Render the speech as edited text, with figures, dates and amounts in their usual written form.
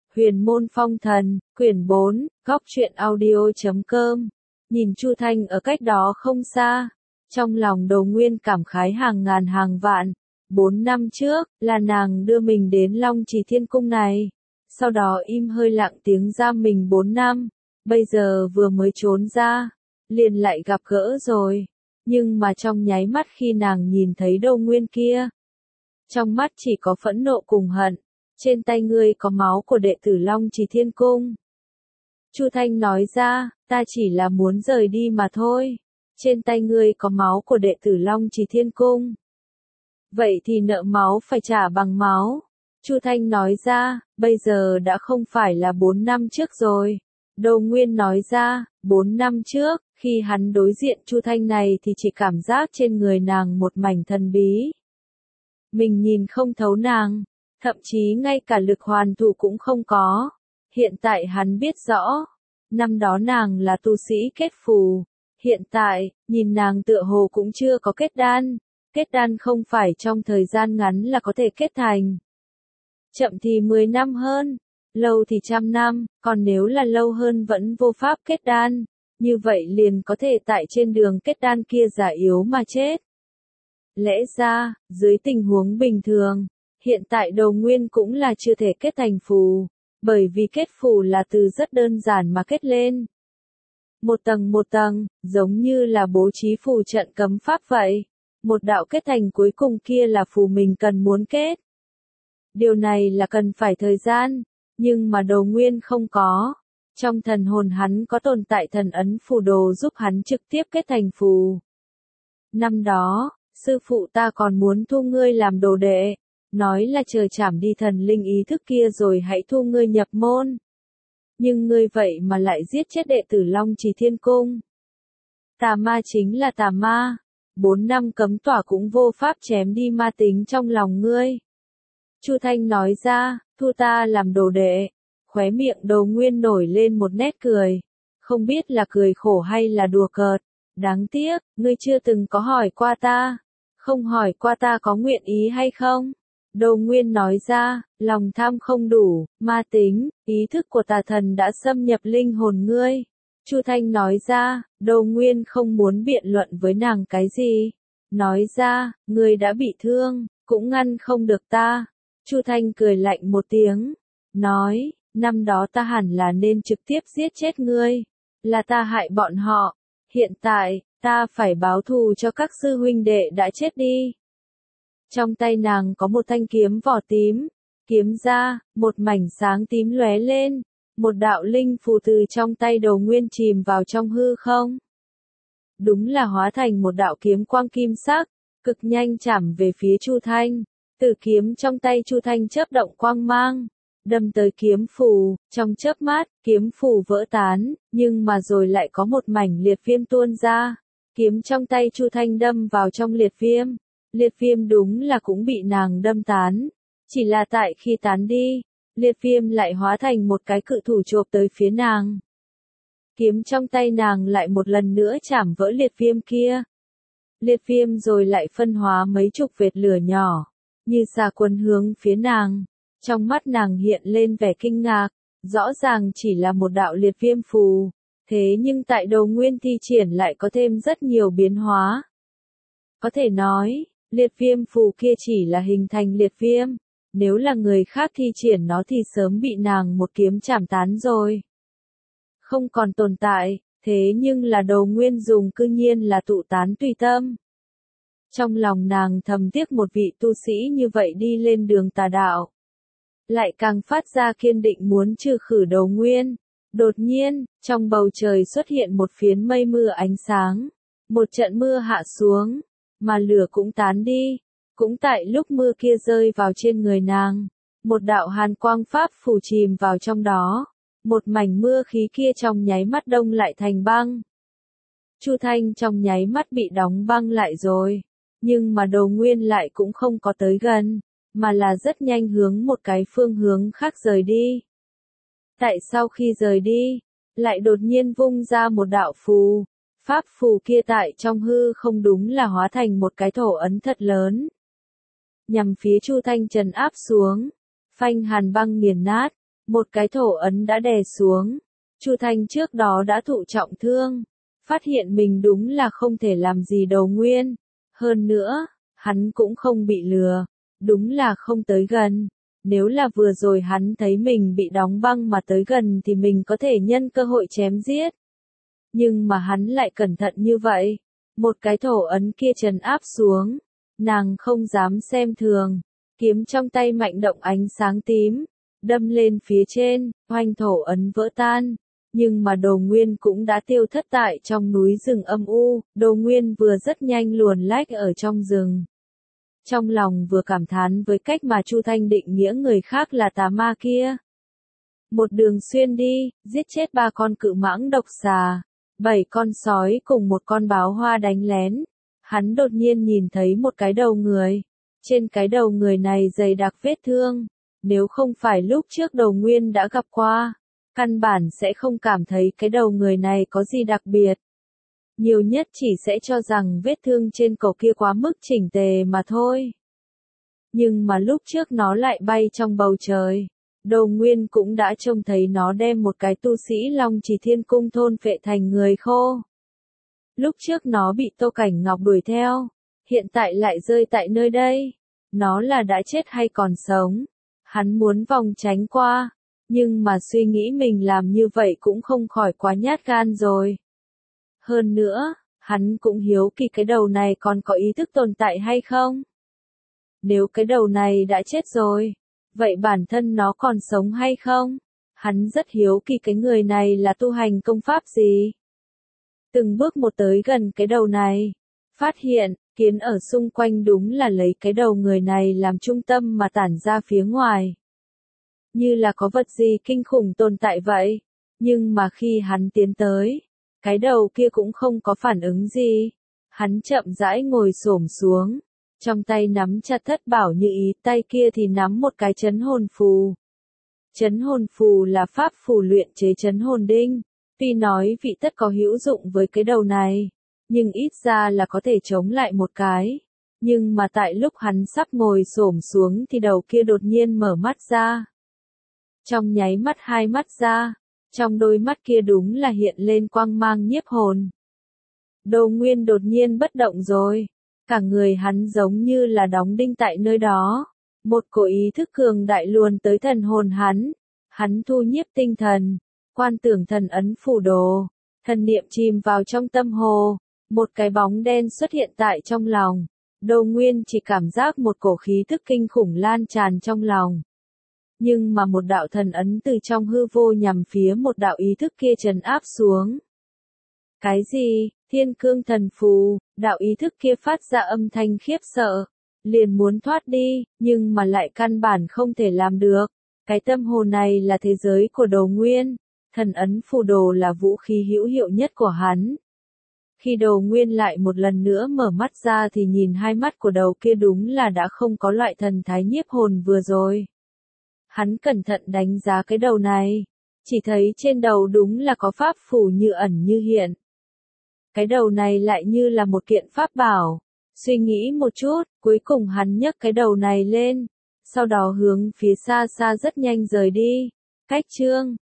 Huyền môn phong thần, quyển 4, góc truyện audio.com. Nhìn Chu Thanh ở cách đó không xa, trong lòng Đồ Nguyên cảm khái hàng ngàn hàng vạn. 4 năm trước, là nàng đưa mình đến Long Trì Thiên Cung này. Sau đó im hơi lặng tiếng giam mình 4 năm. Bây giờ vừa mới trốn ra, liền lại gặp gỡ rồi. Nhưng mà trong nháy mắt khi nàng nhìn thấy Đồ Nguyên kia, trong mắt chỉ có phẫn nộ cùng hận. Trên tay ngươi có máu của đệ tử Long Trì Thiên Cung. Chu Thanh nói ra, ta chỉ là muốn rời đi mà thôi. Trên tay ngươi có máu của đệ tử Long Trì Thiên Cung. Vậy thì nợ máu phải trả bằng máu. Chu Thanh nói ra, bây giờ đã không phải là 4 năm trước rồi. Đồ Nguyên nói ra, 4 năm trước, khi hắn đối diện Chu Thanh này thì chỉ cảm giác trên người nàng một mảnh thần bí. Mình nhìn không thấu nàng. Thậm chí ngay cả lực hoàn thủ cũng không có. Hiện tại hắn biết rõ. Năm đó nàng là tu sĩ kết phù. Hiện tại, nhìn nàng tựa hồ cũng chưa có kết đan. Kết đan không phải trong thời gian ngắn là có thể kết thành. Chậm thì 10 năm hơn. Lâu thì 100 năm. Còn nếu là lâu hơn vẫn vô pháp kết đan. Như vậy liền có thể tại trên đường kết đan kia già yếu mà chết. Lẽ ra, dưới tình huống bình thường, hiện tại Đồ Nguyên cũng là chưa thể kết thành phù, bởi vì kết phù là từ rất đơn giản mà kết lên. Một tầng, giống như là bố trí phù trận cấm pháp vậy. Một đạo kết thành cuối cùng kia là phù mình cần muốn kết. Điều này là cần phải thời gian, nhưng mà Đồ Nguyên không có. Trong thần hồn hắn có tồn tại thần ấn phù đồ giúp hắn trực tiếp kết thành phù. Năm đó, sư phụ ta còn muốn thu ngươi làm đồ đệ. Nói là chờ trảm đi thần linh ý thức kia rồi hãy thu ngươi nhập môn. Nhưng ngươi vậy mà lại giết chết đệ tử Long Trì Thiên Cung. Tà ma chính là tà ma. 4 năm cấm tỏa cũng vô pháp chém đi ma tính trong lòng ngươi. Chu Thanh nói ra, thu ta làm đồ đệ. Khóe miệng Đồ Nguyên nổi lên một nét cười. Không biết là cười khổ hay là đùa cợt. Đáng tiếc, ngươi chưa từng có hỏi qua ta. Không hỏi qua ta có nguyện ý hay không? Đồ Nguyên nói ra, lòng tham không đủ, ma tính, ý thức của tà thần đã xâm nhập linh hồn ngươi. Chu Thanh nói ra, Đồ Nguyên không muốn biện luận với nàng cái gì. Nói ra, ngươi đã bị thương, cũng ngăn không được ta. Chu Thanh cười lạnh một tiếng, nói, năm đó ta hẳn là nên trực tiếp giết chết ngươi. Là ta hại bọn họ. Hiện tại, ta phải báo thù cho các sư huynh đệ đã chết đi. Trong tay nàng có một thanh kiếm vỏ tím, kiếm ra, một mảnh sáng tím lóe lên, một đạo linh phù từ trong tay Đồ Nguyên chìm vào trong hư không. Đúng là hóa thành một đạo kiếm quang kim sắc, cực nhanh chạm về phía Chu Thanh. Từ kiếm trong tay Chu Thanh chớp động quang mang, đâm tới kiếm phù, trong chớp mắt, kiếm phù vỡ tán, nhưng mà rồi lại có một mảnh liệt viêm tuôn ra. Kiếm trong tay Chu Thanh đâm vào trong liệt viêm. Liệt viêm đúng là cũng bị nàng đâm tán. Chỉ là tại khi tán đi, liệt viêm lại hóa thành một cái cự thủ chộp tới phía nàng. Kiếm trong tay nàng lại một lần nữa chảm vỡ liệt viêm kia. Liệt viêm rồi lại phân hóa mấy chục vệt lửa nhỏ, như xà quần hướng phía nàng. Trong mắt nàng hiện lên vẻ kinh ngạc, rõ ràng chỉ là một đạo liệt viêm phù. Thế nhưng tại Đồ Nguyên thi triển lại có thêm rất nhiều biến hóa. Có thể nói, liệt viêm phù kia chỉ là hình thành liệt viêm. Nếu là người khác thi triển nó thì sớm bị nàng một kiếm chảm tán rồi. Không còn tồn tại, thế nhưng là Đồ Nguyên dùng cư nhiên là tụ tán tùy tâm. Trong lòng nàng thầm tiếc một vị tu sĩ như vậy đi lên đường tà đạo. Lại càng phát ra kiên định muốn trừ khử Đồ Nguyên. Đột nhiên, trong bầu trời xuất hiện một phiến mây mưa ánh sáng. Một trận mưa hạ xuống, mà lửa cũng tán đi. Cũng tại lúc mưa kia rơi vào trên người nàng, một đạo hàn quang pháp phủ chìm vào trong đó. Một mảnh mưa khí kia trong nháy mắt đông lại thành băng. Chu Thanh trong nháy mắt bị đóng băng lại rồi. Nhưng mà Đồ Nguyên lại cũng không có tới gần, mà là rất nhanh hướng một cái phương hướng khác rời đi. Tại sau khi rời đi, lại đột nhiên vung ra một đạo phù. Pháp phù kia tại trong hư không đúng là hóa thành một cái thổ ấn thật lớn. Nhằm phía Chu Thanh trấn áp xuống. Phanh hàn băng nghiền nát. một cái thổ ấn đã đè xuống. Chu Thanh trước đó đã thụ trọng thương, phát hiện mình đúng là không thể làm gì Đầu Nguyên. Hơn nữa, hắn cũng không bị lừa, đúng là không tới gần. Nếu là vừa rồi hắn thấy mình bị đóng băng mà tới gần thì mình có thể nhân cơ hội chém giết. Nhưng mà hắn lại cẩn thận như vậy. Một cái thổ ấn kia trấn áp xuống. Nàng không dám xem thường. Kiếm trong tay mạnh động ánh sáng tím. Đâm lên phía trên, oanh thổ ấn vỡ tan. Nhưng mà Đồ Nguyên cũng đã tiêu thất tại trong núi rừng âm u. Đồ Nguyên vừa rất nhanh luồn lách ở trong rừng. Trong lòng vừa cảm thán với cách mà Chu Thanh định nghĩa người khác là tà ma kia. Một đường xuyên đi, giết chết 3 con cự mãng độc xà, 7 con sói cùng một con báo hoa đánh lén. Hắn đột nhiên nhìn thấy một cái đầu người. Trên cái đầu người này dày đặc vết thương. Nếu không phải lúc trước Đầu Nguyên đã gặp qua, căn bản sẽ không cảm thấy cái đầu người này có gì đặc biệt. Nhiều nhất chỉ sẽ cho rằng vết thương trên cổ kia quá mức chỉnh tề mà thôi. Nhưng mà lúc trước nó lại bay trong bầu trời. Đầu Nguyên cũng đã trông thấy nó đem một cái tu sĩ Long Chỉ Thiên Cung thôn phệ thành người khô. Lúc trước nó bị Tô Cảnh Ngọc đuổi theo, hiện tại lại rơi tại nơi đây. Nó là đã chết hay còn sống? Hắn muốn vòng tránh qua, nhưng mà suy nghĩ mình làm như vậy cũng không khỏi quá nhát gan rồi. Hơn nữa, hắn cũng hiếu kỳ cái đầu này còn có ý thức tồn tại hay không? Nếu cái đầu này đã chết rồi, vậy bản thân nó còn sống hay không? Hắn rất hiếu kỳ cái người này là tu hành công pháp gì? Từng bước một tới gần cái đầu này, phát hiện, kiến ở xung quanh đúng là lấy cái đầu người này làm trung tâm mà tản ra phía ngoài. Như là có vật gì kinh khủng tồn tại vậy, nhưng mà khi hắn tiến tới, cái đầu kia cũng không có phản ứng gì. Hắn chậm rãi ngồi xổm xuống, trong tay nắm chặt thất bảo như ý, tay kia thì nắm một cái trấn hồn phù. Trấn hồn phù là pháp phù luyện chế trấn hồn đinh, tuy nói vị tất có hữu dụng với cái đầu này, nhưng ít ra là có thể chống lại một cái. Nhưng mà tại lúc hắn sắp ngồi xổm xuống thì đầu kia đột nhiên mở mắt ra. Trong nháy mắt hai mắt ra, trong đôi mắt kia đúng là hiện lên quang mang nhiếp hồn. Đồ Nguyên đột nhiên bất động rồi, cả người hắn giống như là đóng đinh tại nơi đó. Một cổ ý thức cường đại luồn tới thần hồn hắn thu nhiếp tinh thần, quan tưởng thần ấn phủ đồ, thần niệm chìm vào trong tâm hồ, một cái bóng đen xuất hiện tại trong lòng. Đồ Nguyên chỉ cảm giác một cổ khí thức kinh khủng lan tràn trong lòng. Nhưng mà một đạo thần ấn từ trong hư vô nhằm phía một đạo ý thức kia trấn áp xuống. Cái gì? Thiên cương thần phù, đạo ý thức kia phát ra âm thanh khiếp sợ. Liền muốn thoát đi, nhưng mà lại căn bản không thể làm được. Cái tâm hồ này là thế giới của Đồ Nguyên. Thần ấn phù đồ là vũ khí hữu hiệu nhất của hắn. Khi Đồ Nguyên lại một lần nữa mở mắt ra thì nhìn hai mắt của đầu kia đúng là đã không có loại thần thái nhiếp hồn vừa rồi. Hắn cẩn thận đánh giá cái đầu này, chỉ thấy trên đầu đúng là có pháp phù như ẩn như hiện. Cái đầu này lại như là một kiện pháp bảo. Suy nghĩ một chút, cuối cùng hắn nhấc cái đầu này lên, sau đó hướng phía xa xa rất nhanh rời đi. Cách chương